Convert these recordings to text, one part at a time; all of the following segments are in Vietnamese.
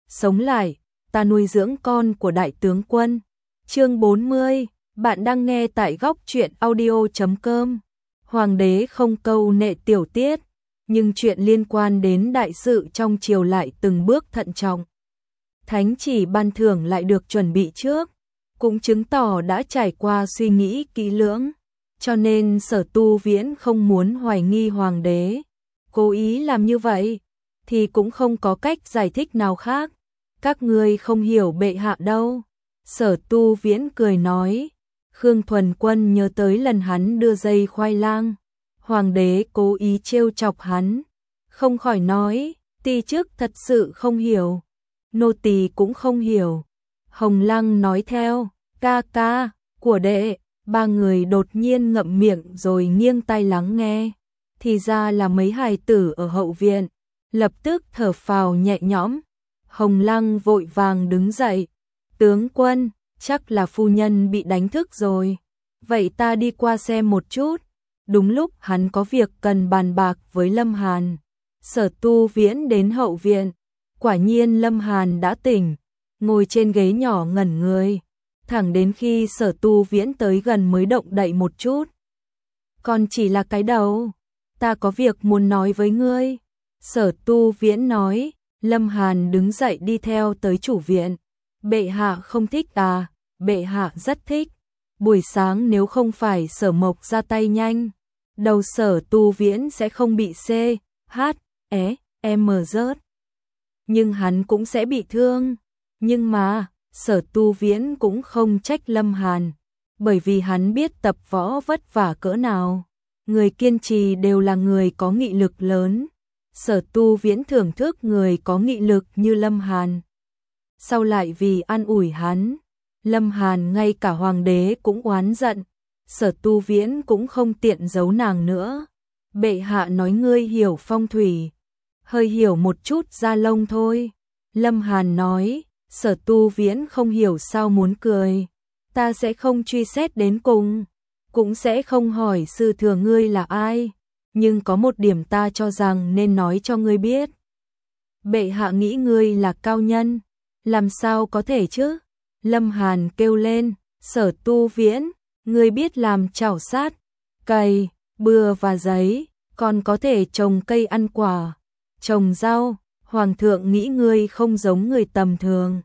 sống lại, ta nuôi dưỡng con của đại tướng quân. Chương 40, bạn đang nghe tại góc truyện audio.com. Hoàng đế không câu nệ tiểu tiết, nhưng chuyện liên quan đến đại sự trong triều lại từng bước thận trọng. Thánh chỉ ban thưởng lại được chuẩn bị trước, cũng chứng tỏ đã trải qua suy nghĩ kỹ lưỡng, cho nên Sở Tu Viễn không muốn hoài nghi hoàng đế. Cố ý làm như vậy thì cũng không có cách giải thích nào khác. Các ngươi không hiểu bệ hạ đâu. Sở Tu Viễn cười nói. Khương Thuần Quân nhớ tới lần hắn đưa dây khoai lang, hoàng đế cố ý trêu chọc hắn, không khỏi nói, ti chức thật sự không hiểu, nô tỳ cũng không hiểu. Hồng Lăng nói theo, ca ca, của đệ. Ba người đột nhiên ngậm miệng rồi nghiêng tai lắng nghe, thì ra là mấy hài tử ở hậu viện, lập tức thở phào nhẹ nhõm. Hồng Lăng vội vàng đứng dậy, tướng quân, chắc là phu nhân bị đánh thức rồi, vậy ta đi qua xem một chút. Đúng lúc hắn có việc cần bàn bạc với Lâm Hàn. Sở Tu Viễn đến hậu viện, quả nhiên Lâm Hàn đã tỉnh, ngồi trên ghế nhỏ ngẩn người, thẳng đến khi Sở Tu Viễn tới gần mới động đậy một chút. Còn chỉ là cái đầu, ta có việc muốn nói với ngươi. Sở Tu Viễn nói. Lâm Hàn đứng dậy đi theo tới chủ viện. Bệ hạ không thích à? Bệ hạ rất thích. Buổi sáng nếu không phải Sở Mộc ra tay nhanh, đầu Sở Tu Viễn sẽ không bị C, H, E, M rớt. Nhưng hắn cũng sẽ bị thương. Nhưng mà, Sở Tu Viễn cũng không trách Lâm Hàn, bởi vì hắn biết tập võ vất vả cỡ nào. Người kiên trì đều là người có nghị lực lớn. Sở Tu Viễn thưởng thức người có nghị lực như Lâm Hàn. Sau lại vì an ủi hắn, Lâm Hàn ngay cả hoàng đế cũng oán giận. Sở Tu Viễn cũng không tiện giấu nàng nữa. Bệ hạ nói ngươi hiểu phong thủy, hơi hiểu một chút da lông thôi. Lâm Hàn nói. Sở Tu Viễn không hiểu sao muốn cười. Ta sẽ không truy xét đến cùng, cũng sẽ không hỏi sư thừa ngươi là ai. Nhưng có một điểm ta cho rằng nên nói cho ngươi biết. Bệ hạ nghĩ ngươi là cao nhân. Làm sao có thể chứ? Lâm Hàn kêu lên. Sở Tu Viễn, ngươi biết làm chảo sát, cày, bừa và giấy, còn có thể trồng cây ăn quả, trồng rau. Hoàng thượng nghĩ ngươi không giống người tầm thường.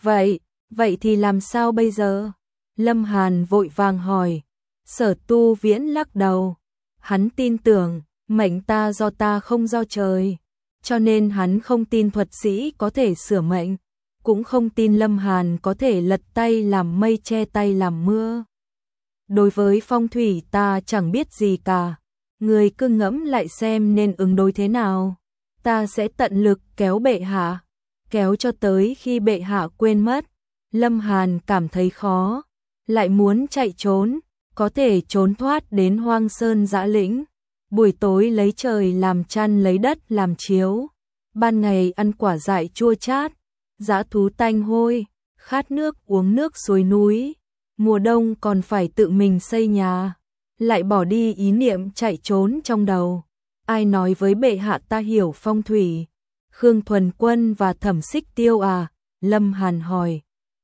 Vậy thì làm sao bây giờ? Lâm Hàn vội vàng hỏi. Sở Tu Viễn lắc đầu. Hắn tin tưởng, mệnh ta do ta không do trời, cho nên hắn không tin thuật sĩ có thể sửa mệnh, cũng không tin Lâm Hàn có thể lật tay làm mây che tay làm mưa. Đối với phong thủy ta chẳng biết gì cả, người cứ ngẫm lại xem nên ứng đối thế nào. Ta sẽ tận lực kéo bệ hạ, kéo cho tới khi bệ hạ quên mất. Lâm Hàn cảm thấy khó, lại muốn chạy trốn, có thể trốn thoát đến hoang sơn dã lĩnh, buổi tối lấy trời làm chăn lấy đất làm chiếu, ban ngày ăn quả dại chua chát, dã thú tanh hôi, khát nước uống nước suối núi, mùa đông còn phải tự mình xây nhà, lại bỏ đi ý niệm chạy trốn trong đầu. Ai nói với bệ hạ ta hiểu phong thủy? Khương Thuần Quân và Thẩm Xích Tiêu à? Lâm Hàn hỏi.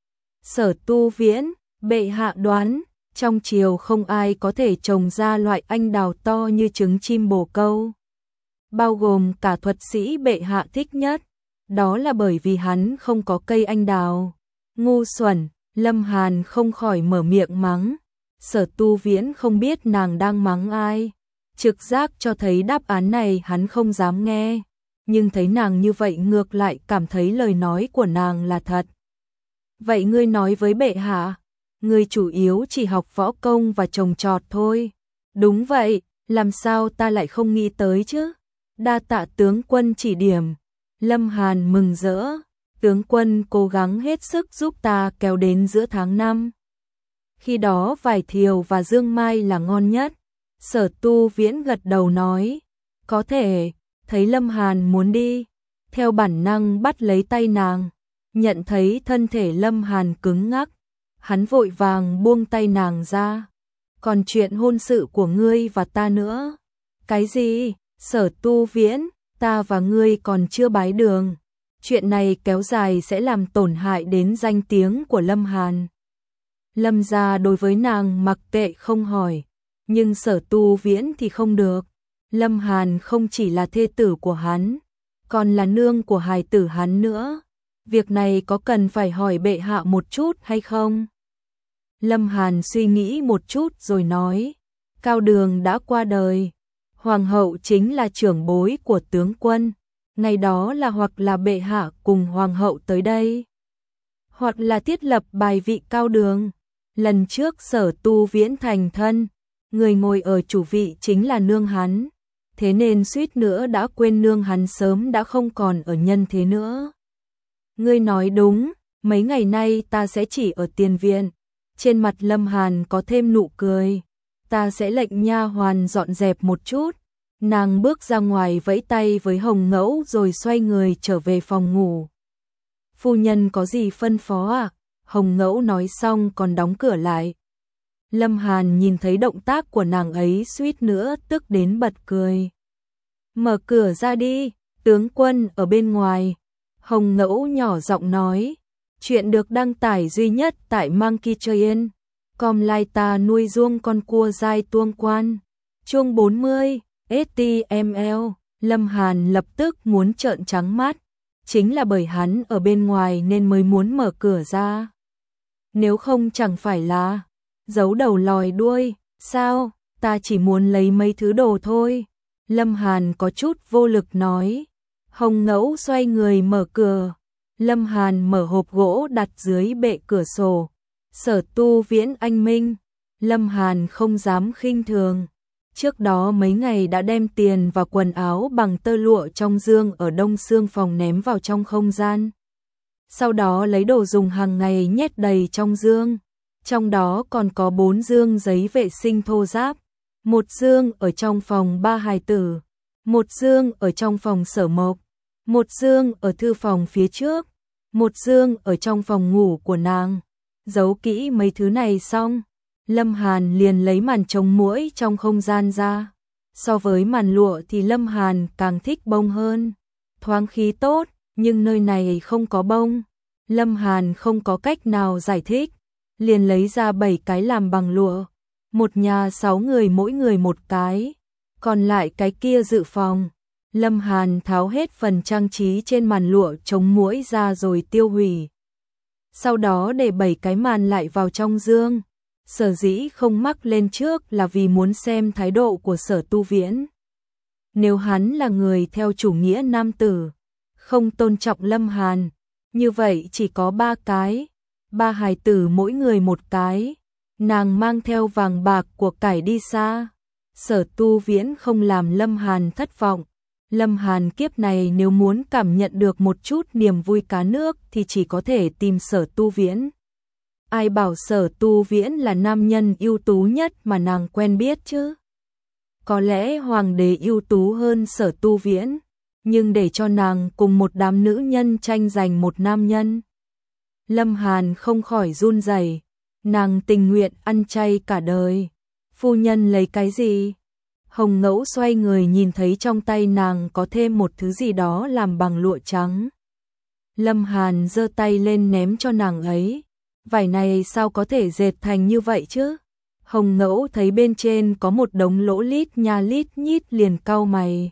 Sở Tu Viễn, bệ hạ đoán, trong triều không ai có thể trồng ra loại anh đào to như trứng chim bồ câu, bao gồm cả thuật sĩ bệ hạ thích nhất. Đó là bởi vì hắn không có cây anh đào. Ngu xuẩn. Lâm Hàn không khỏi mở miệng mắng. Sở Tu Viễn không biết nàng đang mắng ai, trực giác cho thấy đáp án này hắn không dám nghe, nhưng thấy nàng như vậy ngược lại cảm thấy lời nói của nàng là thật. Vậy ngươi nói với bệ hạ, ngươi chủ yếu chỉ học võ công và trồng trọt thôi. Đúng vậy, làm sao ta lại không nghĩ tới chứ? Đa tạ tướng quân chỉ điểm. Lâm Hàn mừng rỡ. Tướng quân cố gắng hết sức giúp ta kéo đến giữa tháng 5. Khi đó vải thiều và dương mai là ngon nhất. Sở Tu Viễn gật đầu nói. Có thể. Thấy Lâm Hàn muốn đi, theo bản năng bắt lấy tay nàng, nhận thấy thân thể Lâm Hàn cứng ngắc, hắn vội vàng buông tay nàng ra. Còn chuyện hôn sự của ngươi và ta nữa. Cái gì? Sở Tu Viễn, ta và ngươi còn chưa bái đường. Chuyện này kéo dài sẽ làm tổn hại đến danh tiếng của Lâm Hàn. Lâm gia đối với nàng mặc kệ không hỏi, nhưng Sở Tu Viễn thì không được. Lâm Hàn không chỉ là thê tử của hắn, còn là nương của hài tử hắn nữa. Việc này có cần phải hỏi bệ hạ một chút hay không? Lâm Hàn suy nghĩ một chút rồi nói, Cao Đường đã qua đời, hoàng hậu chính là trưởng bối của tướng quân, ngày đó là hoặc là bệ hạ cùng hoàng hậu tới đây, hoặc là thiết lập bài vị Cao Đường. Lần trước Sở Tu Viễn thành thân, người ngồi ở chủ vị chính là nương hắn, thế nên suýt nữa đã quên nương hắn sớm đã không còn ở nhân thế nữa. Ngươi nói đúng, mấy ngày nay ta sẽ chỉ ở tiền viện. Trên mặt Lâm Hàn có thêm nụ cười, ta sẽ lệnh nha hoàn dọn dẹp một chút. Nàng bước ra ngoài vẫy tay với Hồng Ngẫu rồi xoay người trở về phòng ngủ. Phu nhân có gì phân phó à? Hồng Ngẫu nói xong còn đóng cửa lại. Lâm Hàn nhìn thấy động tác của nàng ấy suýt nữa tức đến bật cười. Mở cửa ra đi, tướng quân ở bên ngoài. Hồng Ngẫu nhỏ giọng nói. Chuyện được đăng tải duy nhất tại Monkey Train. Com lai ta nuôi ruông con cua dai tuông quan. Chương 40, HTML. Lâm Hàn lập tức muốn trợn trắng mắt. Chính là bởi hắn ở bên ngoài nên mới muốn mở cửa ra. Nếu không chẳng phải là giấu đầu lòi đuôi, sao, ta chỉ muốn lấy mấy thứ đồ thôi. Lâm Hàn có chút vô lực nói. Hồng Ngẫu xoay người mở cửa. Lâm Hàn mở hộp gỗ đặt dưới bệ cửa sổ. Sở Tu Viễn anh minh. Lâm Hàn không dám khinh thường. Trước đó mấy ngày đã đem tiền và quần áo bằng tơ lụa trong dương ở đông xương phòng ném vào trong không gian. Sau đó lấy đồ dùng hàng ngày nhét đầy trong dương. Trong đó còn có 4 dương giấy vệ sinh thô ráp. 1 dương ở trong phòng ba hài tử. 1 dương ở trong phòng Sở Mộc. 1 dương ở thư phòng phía trước. 1 dương ở trong phòng ngủ của nàng. Giấu kỹ mấy thứ này xong, Lâm Hàn liền lấy màn chống muỗi trong không gian ra. So với màn lụa thì Lâm Hàn càng thích bông hơn. Thoáng khí tốt, nhưng nơi này không có bông. Lâm Hàn không có cách nào giải thích, liền lấy ra 7 cái làm bằng lụa. Một nhà 6 người mỗi người một cái, còn lại cái kia dự phòng. Lâm Hàn tháo hết phần trang trí trên màn lụa chống muỗi ra rồi tiêu hủy. Sau đó để 7 cái màn lại vào trong dương. Sở dĩ không mắc lên trước là vì muốn xem thái độ của Sở Tu Viễn. Nếu hắn là người theo chủ nghĩa nam tử, không tôn trọng Lâm Hàn, như vậy chỉ có 3 cái, 3 hài tử mỗi người một cái. Nàng mang theo vàng bạc của cải đi xa. Sở Tu Viễn không làm Lâm Hàn thất vọng. Lâm Hàn kiếp này nếu muốn cảm nhận được một chút niềm vui cá nước thì chỉ có thể tìm Sở Tu Viễn. Ai bảo Sở Tu Viễn là nam nhân ưu tú nhất mà nàng quen biết chứ? Có lẽ hoàng đế ưu tú hơn Sở Tu Viễn, nhưng để cho nàng cùng một đám nữ nhân tranh giành một nam nhân. Lâm Hàn không khỏi run rẩy, nàng tình nguyện ăn chay cả đời. Phu nhân lấy cái gì? Hồng Ngẫu xoay người nhìn thấy trong tay nàng có thêm một thứ gì đó làm bằng lụa trắng. Lâm Hàn giơ tay lên ném cho nàng ấy. Vải này sao có thể dệt thành như vậy chứ? Hồng Ngẫu thấy bên trên có một đống lỗ lít nha lít nhít liền cau mày.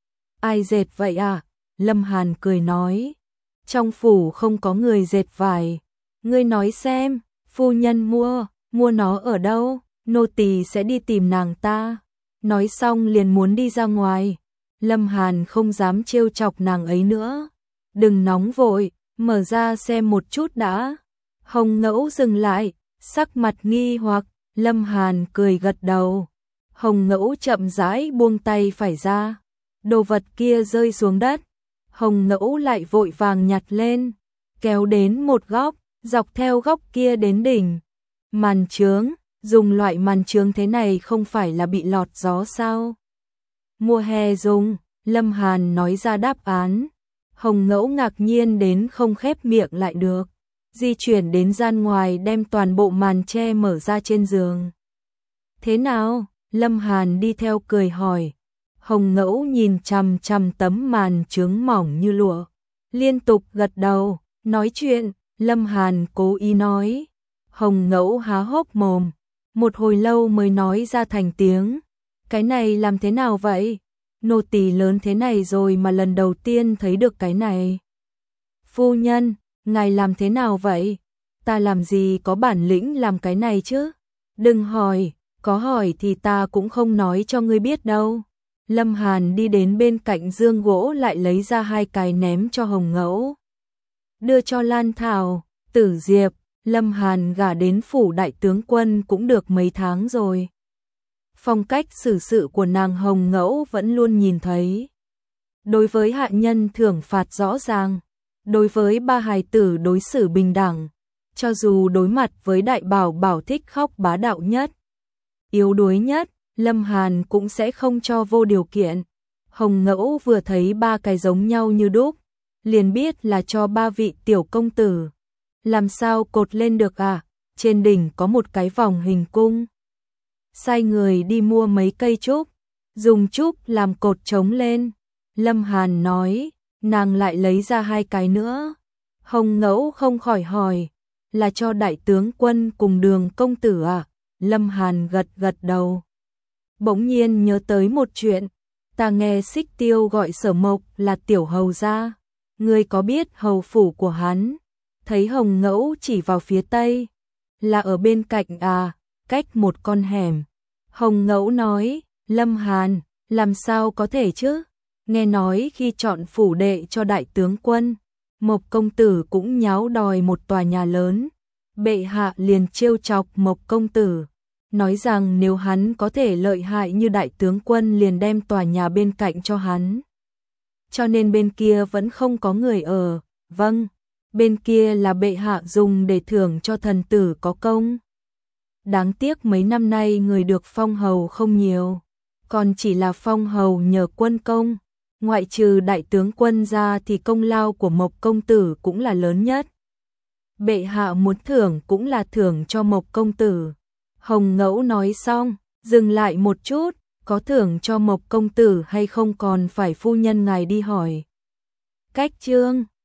Ai dệt vậy à? Lâm Hàn cười nói. Trong phủ không có người dệt vải. Ngươi nói xem, phu nhân mua nó ở đâu? Nô tỳ sẽ đi tìm nàng ta. Nói xong liền muốn đi ra ngoài. Lâm Hàn không dám trêu chọc nàng ấy nữa. Đừng nóng vội, mở ra xem một chút đã. Hồng Ngẫu dừng lại, sắc mặt nghi hoặc. Lâm Hàn cười gật đầu. Hồng Ngẫu chậm rãi buông tay phải ra. Đồ vật kia rơi xuống đất. Hồng Ngẫu lại vội vàng nhặt lên, kéo đến một góc, dọc theo góc kia đến đỉnh. Màn chướng, dùng loại màn chướng thế này không phải là bị lọt gió sao? Mùa hè dùng, Lâm Hàn nói ra đáp án. Hồng Ngẫu ngạc nhiên đến không khép miệng lại được. Di chuyển đến gian ngoài đem toàn bộ màn che mở ra trên giường. Thế nào? Lâm Hàn đi theo cười hỏi. Hồng Ngẫu nhìn chằm chằm tấm màn chướng mỏng như lụa. liên tục gật đầu, nói chuyện, Lâm Hàn cố ý nói. Hồng Ngẫu há hốc mồm, một hồi lâu mới nói ra thành tiếng. Cái này làm thế nào vậy? Nô tỳ lớn thế này rồi mà lần đầu tiên thấy được cái này. Phu nhân, ngài làm thế nào vậy? Ta làm gì có bản lĩnh làm cái này chứ? Đừng hỏi, có hỏi thì ta cũng không nói cho ngươi biết đâu. Lâm Hàn đi đến bên cạnh giường gỗ lại lấy ra 2 cái ném cho Hồng Ngẫu. Đưa cho Lan Thảo, Tử Diệp, Lâm Hàn gả đến phủ đại tướng quân cũng được mấy tháng rồi. Phong cách xử sự của nàng Hồng Ngẫu vẫn luôn nhìn thấy. Đối với hạ nhân thưởng phạt rõ ràng, đối với ba hài tử đối xử bình đẳng, cho dù đối mặt với đại bảo bảo thích khóc bá đạo nhất, yếu đuối nhất, Lâm Hàn cũng sẽ không cho vô điều kiện. Hồng Ngẫu vừa thấy 3 cái giống nhau như đúc, liền biết là cho 3 vị tiểu công tử. Làm sao cột lên được à? Trên đỉnh có một cái vòng hình cung. Sai người đi mua mấy cây trúc, dùng trúc làm cột trống lên. Lâm Hàn nói, nàng lại lấy ra 2 cái nữa. Hồng Ngẫu không khỏi hỏi, là cho đại tướng quân cùng Đường công tử à? Lâm Hàn gật gật đầu. Bỗng nhiên nhớ tới một chuyện, ta nghe Xích Tiêu gọi Sở Mộc là tiểu hầu gia. Ngươi có biết hầu phủ của hắn? Thấy Hồng Ngẫu chỉ vào phía tây, là ở bên cạnh à, cách một con hẻm. Hồng Ngẫu nói, Lâm Hàn, làm sao có thể chứ? Nghe nói khi chọn phủ đệ cho đại tướng quân, Mộc công tử cũng nháo đòi một tòa nhà lớn. Bệ hạ liền trêu chọc Mộc công tử, nói rằng nếu hắn có thể lợi hại như đại tướng quân liền đem tòa nhà bên cạnh cho hắn. Cho nên bên kia vẫn không có người ở. Vâng, bên kia là bệ hạ dùng để thưởng cho thần tử có công. Đáng tiếc mấy năm nay người được phong hầu không nhiều, còn chỉ là phong hầu nhờ quân công. Ngoại trừ đại tướng quân ra thì công lao của Mộc công tử cũng là lớn nhất. Bệ hạ muốn thưởng cũng là thưởng cho Mộc công tử. Hồng Ngẫu nói xong, dừng lại một chút, có thưởng cho Mộc công tử hay không còn phải phu nhân ngài đi hỏi. Cách chương